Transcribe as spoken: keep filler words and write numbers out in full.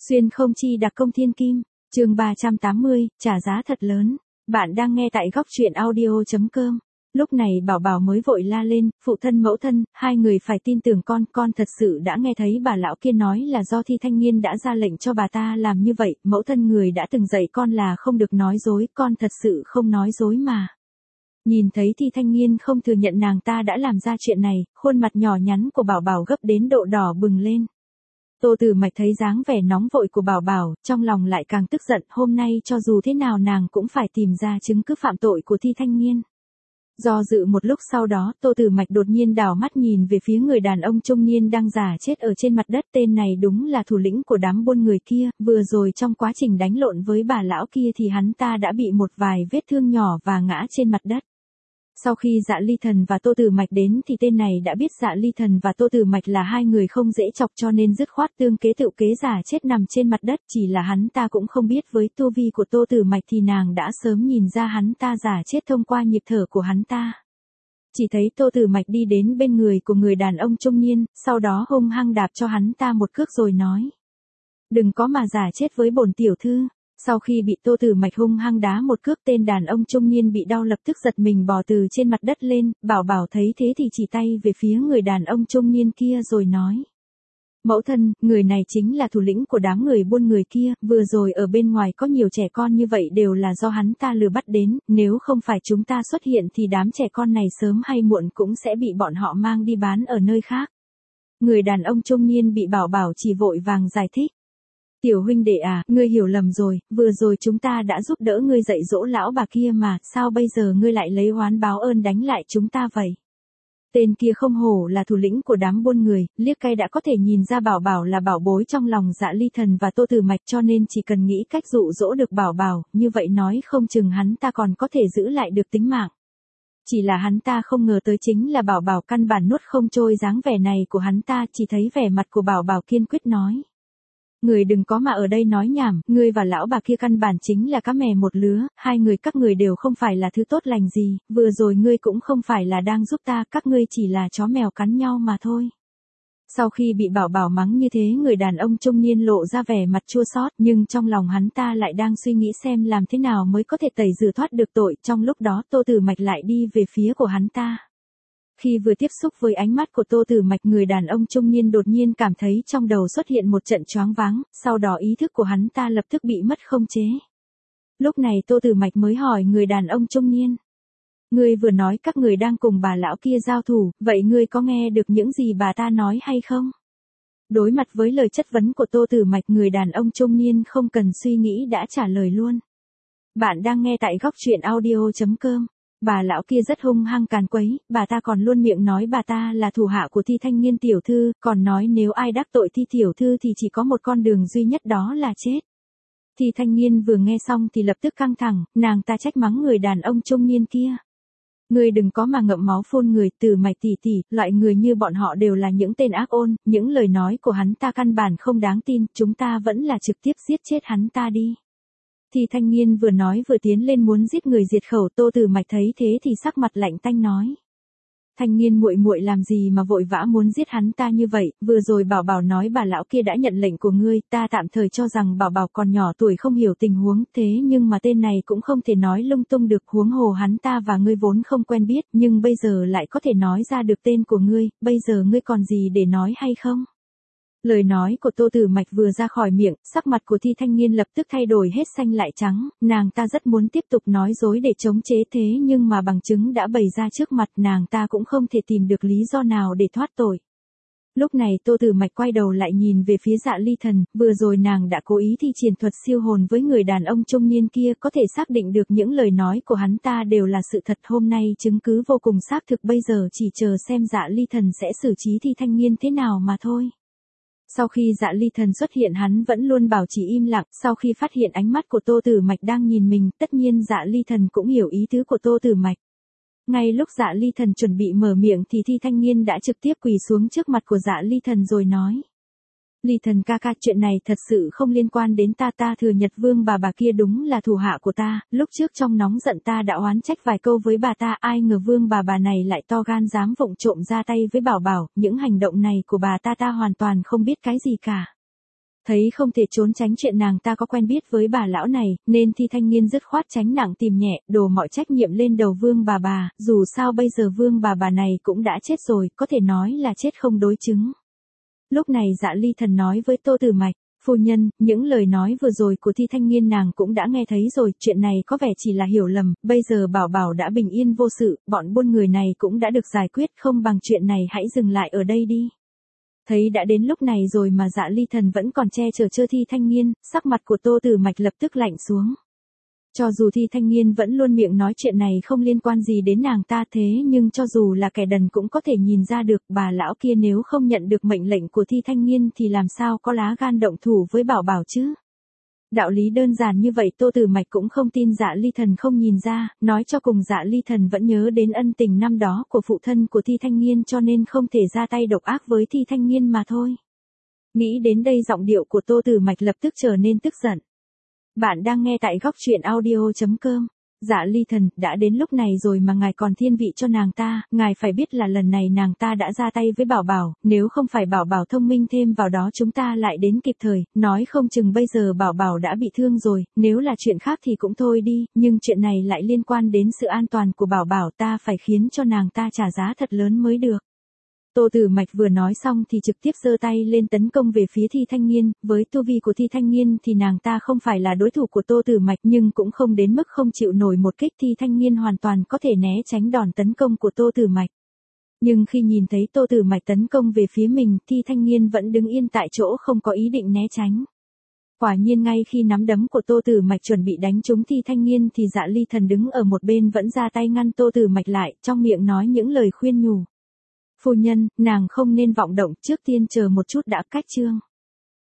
Xuyên không chi đặc công thiên kim, chương ba trăm tám mươi, trả giá thật lớn. Bạn đang nghe tại góc truyện audio chấm com. Lúc này Bảo Bảo mới vội la lên, phụ thân mẫu thân, hai người phải tin tưởng con, con thật sự đã nghe thấy bà lão kia nói là do Thi Thanh Nghiên đã ra lệnh cho bà ta làm như vậy, mẫu thân người đã từng dạy con là không được nói dối, con thật sự không nói dối mà. Nhìn thấy Thi Thanh Nghiên không thừa nhận nàng ta đã làm ra chuyện này, khuôn mặt nhỏ nhắn của Bảo Bảo gấp đến độ đỏ bừng lên. Tô Tử Mạch thấy dáng vẻ nóng vội của Bảo Bảo, trong lòng lại càng tức giận, hôm nay cho dù thế nào nàng cũng phải tìm ra chứng cứ phạm tội của Thi Thanh Nghiên. Do dự một lúc sau đó, Tô Tử Mạch đột nhiên đảo mắt nhìn về phía người đàn ông trung niên đang giả chết ở trên mặt đất, tên này đúng là thủ lĩnh của đám buôn người kia, vừa rồi trong quá trình đánh lộn với bà lão kia thì hắn ta đã bị một vài vết thương nhỏ và ngã trên mặt đất. Sau khi Dạ Ly Thần và Tô Tử Mạch đến thì tên này đã biết Dạ Ly Thần và Tô Tử Mạch là hai người không dễ chọc cho nên dứt khoát tương kế tự kế giả chết nằm trên mặt đất, chỉ là hắn ta cũng không biết với tu vi của Tô Tử Mạch thì nàng đã sớm nhìn ra hắn ta giả chết thông qua nhịp thở của hắn ta. Chỉ thấy Tô Tử Mạch đi đến bên người của người đàn ông trung niên, sau đó hung hăng đạp cho hắn ta một cước rồi nói: "Đừng có mà giả chết với bổn tiểu thư." Sau khi bị Tô Tử Mạch hung hăng đá một cước, tên đàn ông trung niên bị đau lập tức giật mình bò từ trên mặt đất lên, Bảo Bảo thấy thế thì chỉ tay về phía người đàn ông trung niên kia rồi nói: "Mẫu thân, người này chính là thủ lĩnh của đám người buôn người kia, vừa rồi ở bên ngoài có nhiều trẻ con như vậy đều là do hắn ta lừa bắt đến, nếu không phải chúng ta xuất hiện thì đám trẻ con này sớm hay muộn cũng sẽ bị bọn họ mang đi bán ở nơi khác." Người đàn ông trung niên bị Bảo Bảo chỉ vội vàng giải thích: "Tiểu huynh đệ à, ngươi hiểu lầm rồi, vừa rồi chúng ta đã giúp đỡ ngươi dạy dỗ lão bà kia mà, sao bây giờ ngươi lại lấy oán báo ơn đánh lại chúng ta vậy?" Tên kia không hổ là thủ lĩnh của đám buôn người, liếc cay đã có thể nhìn ra Bảo Bảo là bảo bối trong lòng Dạ Ly Thần và Tô Tử Mạch, cho nên chỉ cần nghĩ cách dụ dỗ được Bảo Bảo, như vậy nói không chừng hắn ta còn có thể giữ lại được tính mạng. Chỉ là hắn ta không ngờ tới chính là Bảo Bảo căn bản nuốt không trôi dáng vẻ này của hắn ta, chỉ thấy vẻ mặt của Bảo Bảo kiên quyết nói: "Người đừng có mà ở đây nói nhảm, ngươi và lão bà kia căn bản chính là cá mè một lứa, hai người các người đều không phải là thứ tốt lành gì, vừa rồi ngươi cũng không phải là đang giúp ta, các ngươi chỉ là chó mèo cắn nhau mà thôi." Sau khi bị Bảo Bảo mắng như thế, người đàn ông trung niên lộ ra vẻ mặt chua xót, nhưng trong lòng hắn ta lại đang suy nghĩ xem làm thế nào mới có thể tẩy rửa thoát được tội, trong lúc đó Tô Tử Mạch lại đi về phía của hắn ta. Khi vừa tiếp xúc với ánh mắt của Tô Tử Mạch, người đàn ông trung niên đột nhiên cảm thấy trong đầu xuất hiện một trận choáng váng, sau đó ý thức của hắn ta lập tức bị mất không chế. Lúc này Tô Tử Mạch mới hỏi người đàn ông trung niên: "Ngươi vừa nói các người đang cùng bà lão kia giao thủ, vậy ngươi có nghe được những gì bà ta nói hay không?" Đối mặt với lời chất vấn của Tô Tử Mạch, người đàn ông trung niên không cần suy nghĩ đã trả lời luôn. Bạn đang nghe tại góc truyện audio chấm com. Bà lão kia rất hung hăng càn quấy, bà ta còn luôn miệng nói bà ta là thủ hạ của Thi Thanh Nghiên tiểu thư, còn nói nếu ai đắc tội Thi tiểu thư thì chỉ có một con đường duy nhất, đó là chết. Thi Thanh Nghiên vừa nghe xong thì lập tức căng thẳng, nàng ta trách mắng người đàn ông trung niên kia: "Ngươi đừng có mà ngậm máu phun người, Tử Mạch tỷ tỷ, loại người như bọn họ đều là những tên ác ôn, những lời nói của hắn ta căn bản không đáng tin, chúng ta vẫn là trực tiếp giết chết hắn ta đi." Thì Thanh Nghiên vừa nói vừa tiến lên muốn giết người diệt khẩu, Tô Tử Mạch thấy thế thì sắc mặt lạnh tanh nói: "Thanh Nghiên muội muội làm gì mà vội vã muốn giết hắn ta như vậy, vừa rồi Bảo Bảo nói bà lão kia đã nhận lệnh của ngươi, ta tạm thời cho rằng Bảo Bảo còn nhỏ tuổi không hiểu tình huống, thế nhưng mà tên này cũng không thể nói lung tung được, huống hồ hắn ta và ngươi vốn không quen biết, nhưng bây giờ lại có thể nói ra được tên của ngươi, bây giờ ngươi còn gì để nói hay không?" Lời nói của Tô Tử Mạch vừa ra khỏi miệng, sắc mặt của Thi Thanh Nghiên lập tức thay đổi hết xanh lại trắng, nàng ta rất muốn tiếp tục nói dối để chống chế, thế nhưng mà bằng chứng đã bày ra trước mặt, nàng ta cũng không thể tìm được lý do nào để thoát tội. Lúc này Tô Tử Mạch quay đầu lại nhìn về phía Dạ Ly Thần, vừa rồi nàng đã cố ý thi triển thuật siêu hồn với người đàn ông trung niên kia, có thể xác định được những lời nói của hắn ta đều là sự thật, hôm nay chứng cứ vô cùng xác thực, bây giờ chỉ chờ xem Dạ Ly Thần sẽ xử trí Thi Thanh Nghiên thế nào mà thôi. Sau khi Dạ Ly Thần xuất hiện, hắn vẫn luôn bảo trì im lặng, sau khi phát hiện ánh mắt của Tô Tử Mạch đang nhìn mình, tất nhiên Dạ Ly Thần cũng hiểu ý tứ của Tô Tử Mạch. Ngay lúc Dạ Ly Thần chuẩn bị mở miệng thì Thi Thanh Nghiên đã trực tiếp quỳ xuống trước mặt của Dạ Ly Thần rồi nói: "Ly Thần ca ca, chuyện này thật sự không liên quan đến ta, ta thừa nhận vương bà bà kia đúng là thủ hạ của ta, lúc trước trong nóng giận ta đã oán trách vài câu với bà ta, ai ngờ vương bà bà này lại to gan dám vụng trộm ra tay với Bảo Bảo, những hành động này của bà ta ta hoàn toàn không biết cái gì cả." Thấy không thể trốn tránh chuyện nàng ta có quen biết với bà lão này, nên Thi Thanh Nghiên dứt khoát tránh nặng tìm nhẹ, đổ mọi trách nhiệm lên đầu Vương bà bà, dù sao bây giờ Vương bà bà này cũng đã chết rồi, có thể nói là chết không đối chứng. Lúc này Dạ Ly Thần nói với Tô Tử Mạch, phu nhân, những lời nói vừa rồi của Thi Thanh Nghiên nàng cũng đã nghe thấy rồi, chuyện này có vẻ chỉ là hiểu lầm, bây giờ Bảo Bảo đã bình yên vô sự, bọn buôn người này cũng đã được giải quyết, không bằng chuyện này hãy dừng lại ở đây đi. Thấy đã đến lúc này rồi mà Dạ Ly Thần vẫn còn che chở cho Thi Thanh Nghiên, sắc mặt của Tô Tử Mạch lập tức lạnh xuống. Cho dù Thi Thanh Nghiên vẫn luôn miệng nói chuyện này không liên quan gì đến nàng ta thế nhưng cho dù là kẻ đần cũng có thể nhìn ra được bà lão kia nếu không nhận được mệnh lệnh của Thi Thanh Nghiên thì làm sao có lá gan động thủ với Bảo Bảo chứ. Đạo lý đơn giản như vậy Tô Tử Mạch cũng không tin Dạ Ly Thần không nhìn ra, nói cho cùng Dạ Ly Thần vẫn nhớ đến ân tình năm đó của phụ thân của Thi Thanh Nghiên cho nên không thể ra tay độc ác với Thi Thanh Nghiên mà thôi. Nghĩ đến đây giọng điệu của Tô Tử Mạch lập tức trở nên tức giận. Bạn đang nghe tại góc truyện audio chấm com. Dạ Ly Thần, đã đến lúc này rồi mà ngài còn thiên vị cho nàng ta, ngài phải biết là lần này nàng ta đã ra tay với Bảo Bảo, nếu không phải Bảo Bảo thông minh thêm vào đó chúng ta lại đến kịp thời, nói không chừng bây giờ Bảo Bảo đã bị thương rồi, nếu là chuyện khác thì cũng thôi đi, nhưng chuyện này lại liên quan đến sự an toàn của Bảo Bảo ta phải khiến cho nàng ta trả giá thật lớn mới được. Tô Tử Mạch vừa nói xong thì trực tiếp giơ tay lên tấn công về phía Thi Thanh Nghiên, với tu vi của Thi Thanh Nghiên thì nàng ta không phải là đối thủ của Tô Tử Mạch nhưng cũng không đến mức không chịu nổi một kích. Thi Thanh Nghiên hoàn toàn có thể né tránh đòn tấn công của Tô Tử Mạch. Nhưng khi nhìn thấy Tô Tử Mạch tấn công về phía mình, Thi Thanh Nghiên vẫn đứng yên tại chỗ không có ý định né tránh. Quả nhiên ngay khi nắm đấm của Tô Tử Mạch chuẩn bị đánh trúng Thi Thanh Nghiên thì Dạ Ly Thần đứng ở một bên vẫn ra tay ngăn Tô Tử Mạch lại, trong miệng nói những lời khuyên nhủ. Phu nhân, nàng không nên vọng động, trước tiên chờ một chút đã, cách chương.